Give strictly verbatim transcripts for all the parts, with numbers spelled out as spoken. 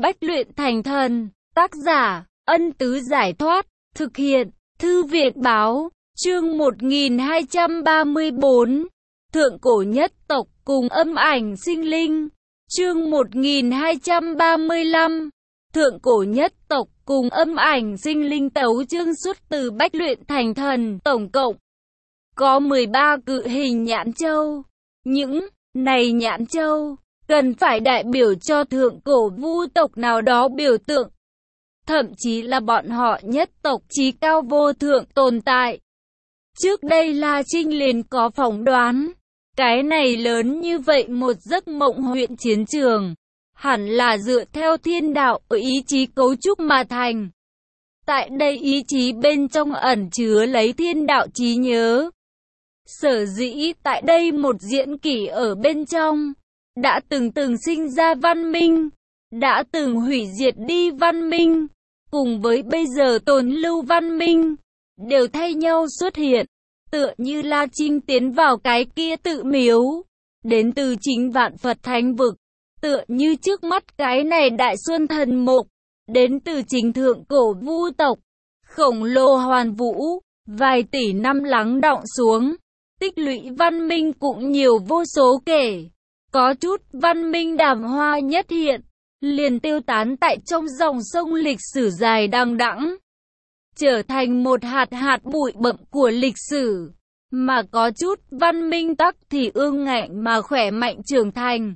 Bách luyện thành thần, tác giả, Ân Tứ Giải Thoát, thực hiện, Thư viện Báo, chương một nghìn hai trăm ba mươi bốn, Thượng cổ nhất tộc cùng âm ảnh sinh linh, chương một nghìn hai trăm ba mươi lăm, Thượng cổ nhất tộc cùng âm ảnh sinh linh. Tấu chương xuất từ Bách luyện thành thần, tổng cộng có mười ba cự hình nhãn châu. Những này nhãn châu cần phải đại biểu cho thượng cổ vu tộc nào đó biểu tượng, thậm chí là bọn họ nhất tộc chí cao vô thượng tồn tại. Trước đây La Trinh liền có phỏng đoán, cái này lớn như vậy một giấc mộng huyện chiến trường, hẳn là dựa theo thiên đạo ở ý chí cấu trúc mà thành. Tại đây ý chí bên trong ẩn chứa lấy thiên đạo trí nhớ. Sở dĩ tại đây một diễn kỷ ở bên trong, đã từng từng sinh ra văn minh, đã từng hủy diệt đi văn minh, cùng với bây giờ tồn lưu văn minh, đều thay nhau xuất hiện, tựa như La Trinh tiến vào cái kia tự miếu, đến từ chính vạn Phật thánh vực, tựa như trước mắt cái này đại xuân thần mục, đến từ chính thượng cổ vu tộc, khổng lồ hoàn vũ, vài tỷ năm lắng đọng xuống, tích lũy văn minh cũng nhiều vô số kể. Có chút văn minh đàm hoa nhất hiện, liền tiêu tán tại trong dòng sông lịch sử dài đằng đẵng, trở thành một hạt hạt bụi bặm của lịch sử. Mà có chút văn minh tắc thì ương ngạnh mà khỏe mạnh trưởng thành.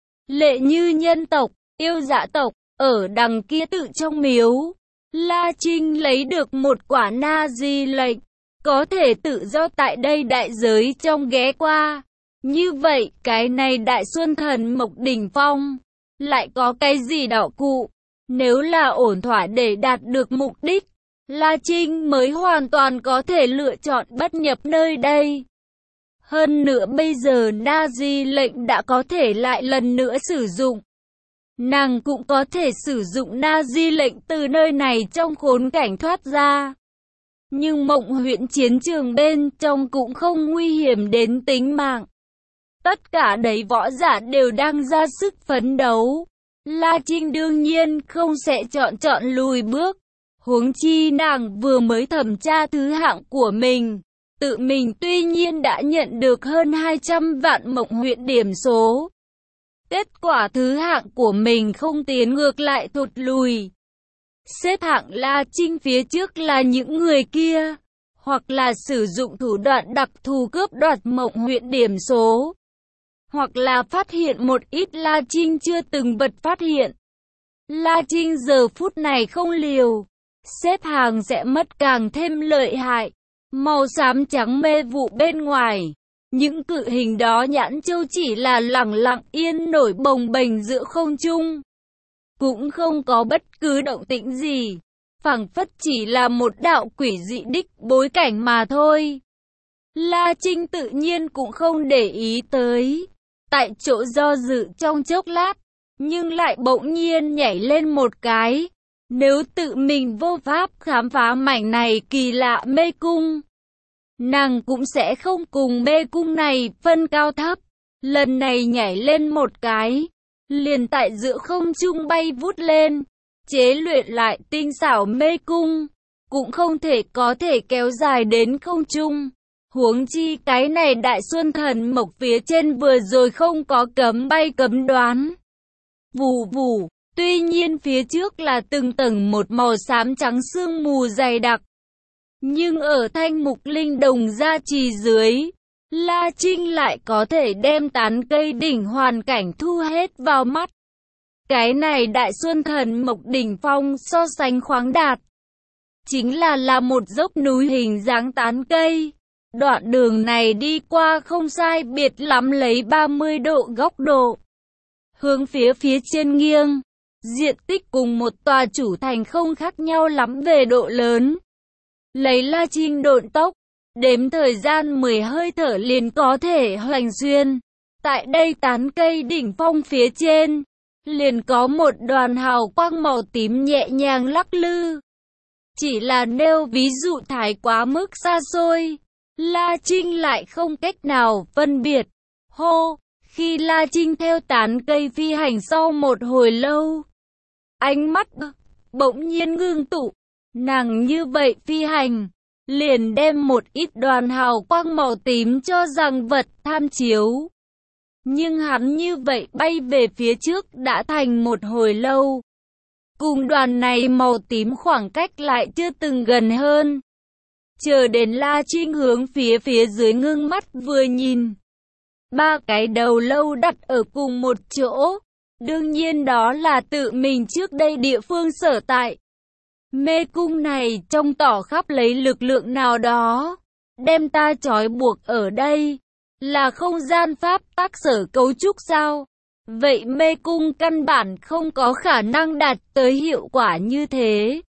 Lệ như nhân tộc, yêu dã tộc, ở đằng kia tự trong miếu, La Trinh lấy được một quả na di lệnh, có thể tự do tại đây đại giới trong ghé qua. Như vậy, cái này đại xuân thần mộc đỉnh phong, lại có cái gì đạo cụ? Nếu là ổn thỏa để đạt được mục đích, La Trinh mới hoàn toàn có thể lựa chọn bất nhập nơi đây. Hơn nữa bây giờ Na Di lệnh đã có thể lại lần nữa sử dụng. Nàng cũng có thể sử dụng Na Di lệnh từ nơi này trong khốn cảnh thoát ra. Nhưng mộng huyện chiến trường bên trong cũng không nguy hiểm đến tính mạng. Tất cả đấy võ giả đều đang ra sức phấn đấu. La Trinh đương nhiên không sẽ chọn chọn lùi bước. Huống chi nàng vừa mới thẩm tra thứ hạng của mình. Tự mình tuy nhiên đã nhận được hơn hai trăm vạn mộng huyện điểm số. Kết quả thứ hạng của mình không tiến ngược lại thụt lùi. Xếp hạng La Trinh phía trước là những người kia, hoặc là sử dụng thủ đoạn đặc thù cướp đoạt mộng huyện điểm số, hoặc là phát hiện một ít La Trinh chưa từng vật phát hiện. La Trinh giờ phút này không liều, xếp hàng sẽ mất càng thêm lợi hại. Màu xám trắng mê vụ bên ngoài, những cự hình đó nhãn châu chỉ là lẳng lặng yên nổi bồng bềnh giữa không trung, cũng không có bất cứ động tĩnh gì, phảng phất chỉ là một đạo quỷ dị đích bối cảnh mà thôi. La Trinh tự nhiên cũng không để ý tới, tại chỗ do dự trong chốc lát, nhưng lại bỗng nhiên nhảy lên một cái. Nếu tự mình vô pháp khám phá mảnh này kỳ lạ mê cung, nàng cũng sẽ không cùng mê cung này phân cao thấp. Lần này nhảy lên một cái, liền tại giữa không trung bay vút lên, chế luyện lại tinh xảo mê cung, cũng không thể có thể kéo dài đến không trung. Huống chi cái này đại xuân thần mộc phía trên vừa rồi không có cấm bay cấm đoán. Vù vù, tuy nhiên phía trước là từng tầng một màu xám trắng sương mù dày đặc. Nhưng ở thanh mục linh đồng gia trì dưới, La Trinh lại có thể đem tán cây đỉnh hoàn cảnh thu hết vào mắt. Cái này đại xuân thần mộc đỉnh phong so sánh khoáng đạt, chính là là một dốc núi hình dáng tán cây. Đoạn đường này đi qua không sai biệt lắm lấy ba mươi độ góc độ, hướng phía phía trên nghiêng. Diện tích cùng một tòa chủ thành không khác nhau lắm về độ lớn. Lấy La Trinh độn tốc, đếm thời gian mười hơi thở liền có thể hoành xuyên. Tại đây tán cây đỉnh phong phía trên, liền có một đoàn hào quang màu tím nhẹ nhàng lắc lư. Chỉ là nêu ví dụ thái quá mức xa xôi, La Trinh lại không cách nào phân biệt. Hô, khi La Trinh theo tán cây phi hành sau một hồi lâu, Ánh mắt bỗng nhiên ngưng tụ, nàng như vậy phi hành, liền đem một ít đoàn hào quang màu tím cho rằng vật tham chiếu. Nhưng hắn như vậy bay về phía trước đã thành một hồi lâu. Cùng đoàn này màu tím khoảng cách lại chưa từng gần hơn. Chờ đến La Trinh hướng phía phía dưới ngưng mắt vừa nhìn. Ba cái đầu lâu đặt ở cùng một chỗ. Đương nhiên đó là tự mình trước đây địa phương sở tại. Mê cung này trông tỏ khắp lấy lực lượng nào đó. Đem ta trói buộc ở đây. Là không gian pháp tắc sở cấu trúc sao? Vậy mê cung căn bản không có khả năng đạt tới hiệu quả như thế.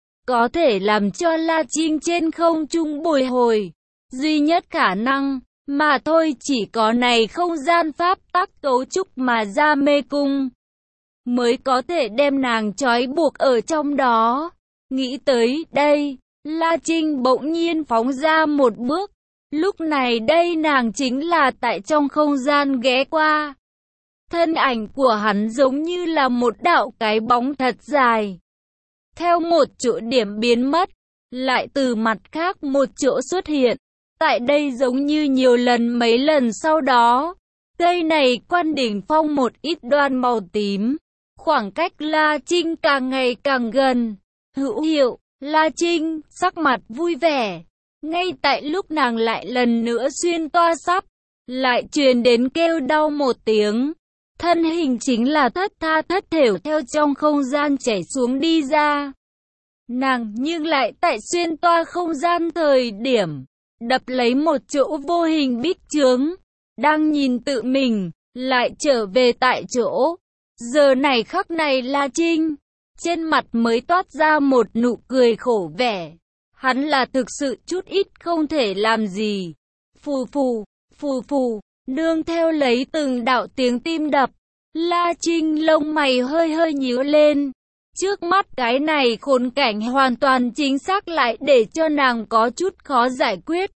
Có thể làm cho La Trinh trên không trung bồi hồi. Duy nhất khả năng mà thôi chỉ có này không gian pháp tắc cấu trúc mà ra mê cung. Mới có thể đem nàng trói buộc ở trong đó. Nghĩ tới đây, La Trinh bỗng nhiên phóng ra một bước. Lúc này đây nàng chính là tại trong không gian ghé qua. Thân ảnh của hắn giống như là một đạo cái bóng thật dài. Theo một chỗ điểm biến mất, lại từ mặt khác một chỗ xuất hiện. Tại đây giống như nhiều lần mấy lần sau đó. Cây này quan đỉnh phong một ít đoan màu tím. Khoảng cách La Trinh càng ngày càng gần. Hữu hiệu, La Trinh, sắc mặt vui vẻ. Ngay tại lúc nàng lại lần nữa xuyên toa sắp, lại truyền đến kêu đau một tiếng. Thân hình chính là thất tha thất thểu theo trong không gian chảy xuống đi ra. Nàng nhưng lại tại xuyên toa không gian thời điểm, đập lấy một chỗ vô hình bích chướng. Đang nhìn tự mình, lại trở về tại chỗ. Giờ này khắc này La Trinh, trên mặt mới toát ra một nụ cười khổ vẻ. Hắn là thực sự chút ít không thể làm gì. Phù phù, phù phù, nương theo lấy từng đạo tiếng tim đập. La Trinh lông mày hơi hơi nhíu lên. Trước mắt cái này khốn cảnh hoàn toàn chính xác lại để cho nàng có chút khó giải quyết.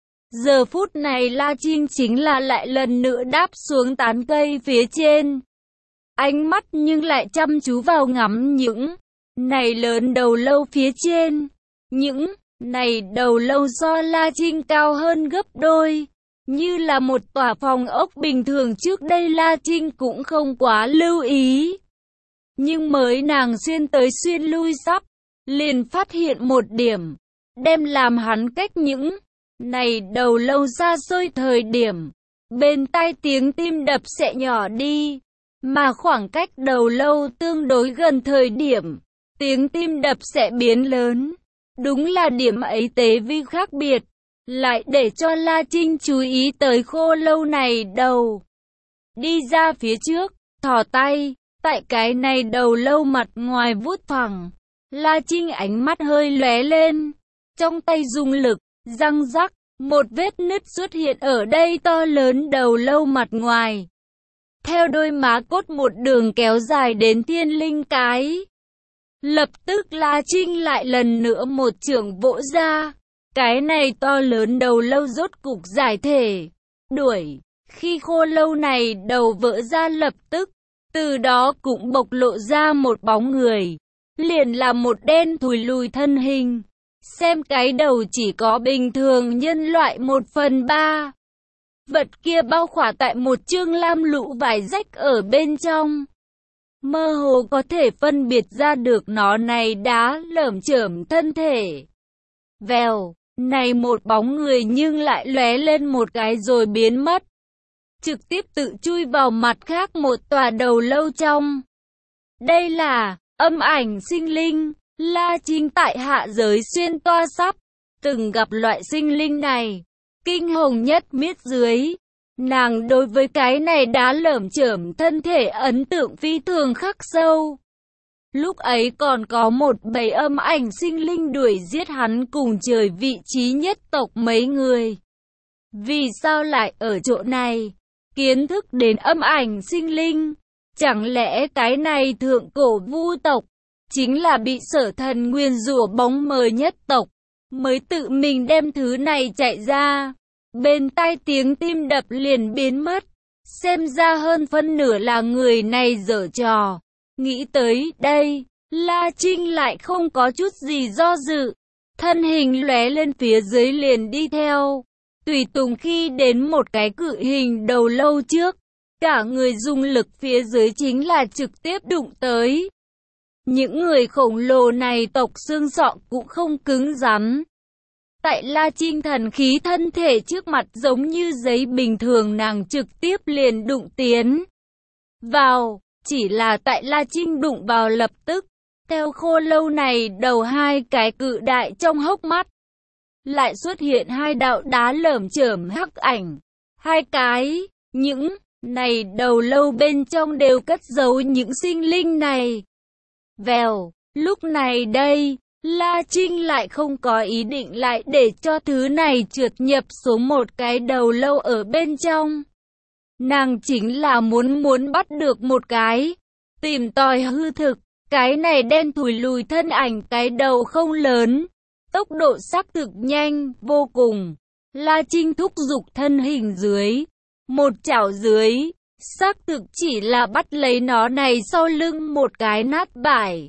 Giờ phút này La Trinh chính là lại lần nữa đáp xuống tán cây phía trên. Ánh mắt nhưng lại chăm chú vào ngắm những này lớn đầu lâu phía trên. Những này đầu lâu do La Trinh cao hơn gấp đôi. Như là một tòa phòng ốc bình thường trước đây La Trinh cũng không quá lưu ý. Nhưng mới nàng xuyên tới xuyên lui sắp, liền phát hiện một điểm. Đem làm hắn cách những này đầu lâu xa xôi thời điểm. Bên tai tiếng tim đập sẽ nhỏ đi. Mà khoảng cách đầu lâu tương đối gần thời điểm. Tiếng tim đập sẽ biến lớn. Đúng là điểm ấy tế vi khác biệt. Lại để cho La Trinh chú ý tới khô lâu này đầu. Đi ra phía trước, thò tay, tại cái này đầu lâu mặt ngoài vuốt phẳng. La Trinh ánh mắt hơi lóe lên. Trong tay dùng lực, răng rắc, một vết nứt xuất hiện ở đây to lớn đầu lâu mặt ngoài. Theo đôi má cốt một đường kéo dài đến thiên linh cái. Lập tức La Trinh lại lần nữa một chưởng vỗ ra. Cái này to lớn đầu lâu rốt cục giải thể. Đuổi. Khi khô lâu này đầu vỡ ra lập tức. Từ đó cũng bộc lộ ra một bóng người. Liền là một đen thùi lùi thân hình. Xem cái đầu chỉ có bình thường nhân loại một phần ba. Vật kia bao khỏa tại một chương lam lũ vải rách ở bên trong. Mơ hồ có thể phân biệt ra được nó này đá lởm chởm thân thể. Vèo, này một bóng người nhưng lại lóe lên một cái rồi biến mất. Trực tiếp tự chui vào mặt khác một tòa đầu lâu trong. Đây là âm ảnh sinh linh. La Trinh tại hạ giới xuyên toa sắp, từng gặp loại sinh linh này. Kinh hồng nhất miết dưới. Nàng đối với cái này đá lởm chởm thân thể ấn tượng phi thường khắc sâu. Lúc ấy còn có một bầy âm ảnh sinh linh đuổi giết hắn cùng trời vị trí nhất tộc mấy người. Vì sao lại ở chỗ này? Kiến thức đến âm ảnh sinh linh. Chẳng lẽ cái này thượng cổ vu tộc chính là bị sở thần nguyền rủa bóng mờ nhất tộc, mới tự mình đem thứ này chạy ra. Bên tai tiếng tim đập liền biến mất. Xem ra hơn phân nửa là người này giở trò. Nghĩ tới đây, La Trinh lại không có chút gì do dự. Thân hình lóe lên phía dưới liền đi theo. Tùy tùng khi đến một cái cự hình đầu lâu trước, cả người dùng lực phía dưới chính là trực tiếp đụng tới. Những người khổng lồ này tộc xương sọ cũng không cứng rắn. Tại La Trinh thần khí thân thể trước mặt giống như giấy bình thường, nàng trực tiếp liền đụng tiến vào. Chỉ là tại La Trinh đụng vào lập tức, theo khô lâu này đầu hai cái cự đại trong hốc mắt, lại xuất hiện hai đạo đá lởm chởm hắc ảnh. Hai cái, những này đầu lâu bên trong đều cất giấu những sinh linh này. Vèo, lúc này đây, La Trinh lại không có ý định lại để cho thứ này trượt nhập xuống một cái đầu lâu ở bên trong. Nàng chính là muốn muốn bắt được một cái, tìm tòi hư thực. Cái này đen thùi lùi thân ảnh, cái đầu không lớn, tốc độ xác thực nhanh vô cùng. La Trinh thúc giục thân hình dưới, một chảo dưới, xác thực chỉ là bắt lấy nó này sau lưng một cái nát vải.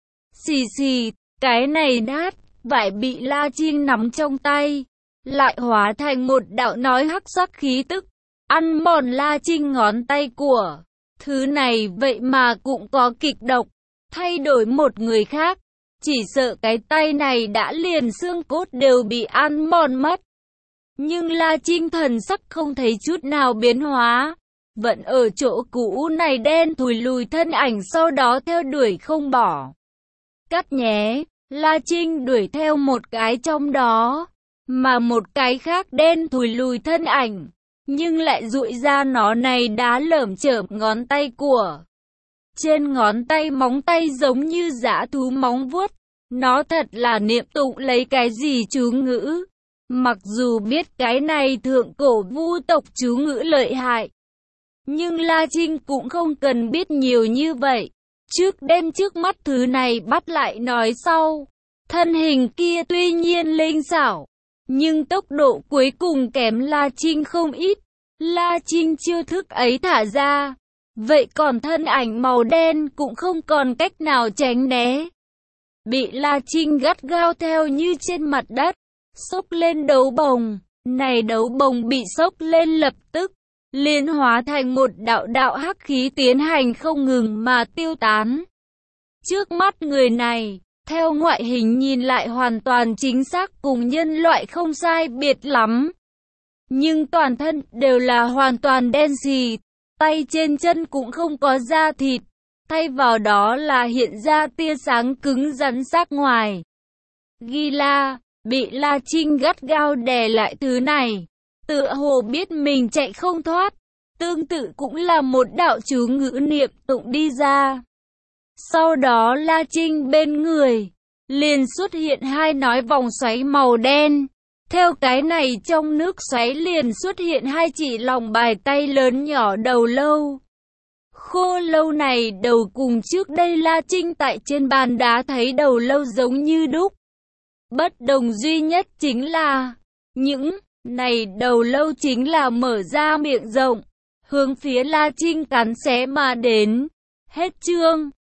Xì xì, cái này nát vải bị La Trinh nắm trong tay, lại hóa thành một đạo nói hắc sắc khí tức, ăn mòn La Trinh ngón tay của. Thứ này vậy mà cũng có kịch độc. Thay đổi một người khác, chỉ sợ cái tay này đã liền xương cốt đều bị ăn mòn mất. Nhưng La Trinh thần sắc không thấy chút nào biến hóa, vẫn ở chỗ cũ này đen thùi lùi thân ảnh, sau đó theo đuổi không bỏ. Cắt nhé, La Trinh đuổi theo một cái trong đó, mà một cái khác đen thùi lùi thân ảnh, nhưng lại dụi ra nó này đá lởm chởm ngón tay của. Trên ngón tay móng tay giống như dã thú móng vuốt, nó thật là niệm tụng lấy cái gì chú ngữ. Mặc dù biết cái này thượng cổ vu tộc chú ngữ lợi hại, nhưng La Trinh cũng không cần biết nhiều như vậy. Trước đem trước mắt thứ này bắt lại nói sau. Thân hình kia tuy nhiên linh xảo, nhưng tốc độ cuối cùng kém La Trinh không ít. La Trinh chiêu thức ấy thả ra, vậy còn thân ảnh màu đen cũng không còn cách nào tránh né. Bị La Trinh gắt gao theo như trên mặt đất, xốc lên đấu bồng. Này đấu bồng bị xốc lên lập tức, liên hóa thành một đạo đạo hắc khí tiến hành không ngừng mà tiêu tán. Trước mắt người này, theo ngoại hình nhìn lại hoàn toàn chính xác cùng nhân loại không sai biệt lắm. Nhưng toàn thân đều là hoàn toàn đen xì, tay trên chân cũng không có da thịt, thay vào đó là hiện ra tia sáng cứng rắn sắc ngoài. Gila, bị La Trinh gắt gao đè lại thứ này, tựa hồ biết mình chạy không thoát, tương tự cũng là một đạo chú ngữ niệm tụng đi ra. Sau đó La Trinh bên người, liền xuất hiện hai nói vòng xoáy màu đen. Theo cái này trong nước xoáy liền xuất hiện hai chỉ lòng bài tay lớn nhỏ đầu lâu. Khô lâu này đầu cùng trước đây La Trinh tại trên bàn đá thấy đầu lâu giống như đúc. Bất đồng duy nhất chính là, những này đầu lâu chính là mở ra miệng rộng, hướng phía La Trinh cắn xé mà đến. Hết chương.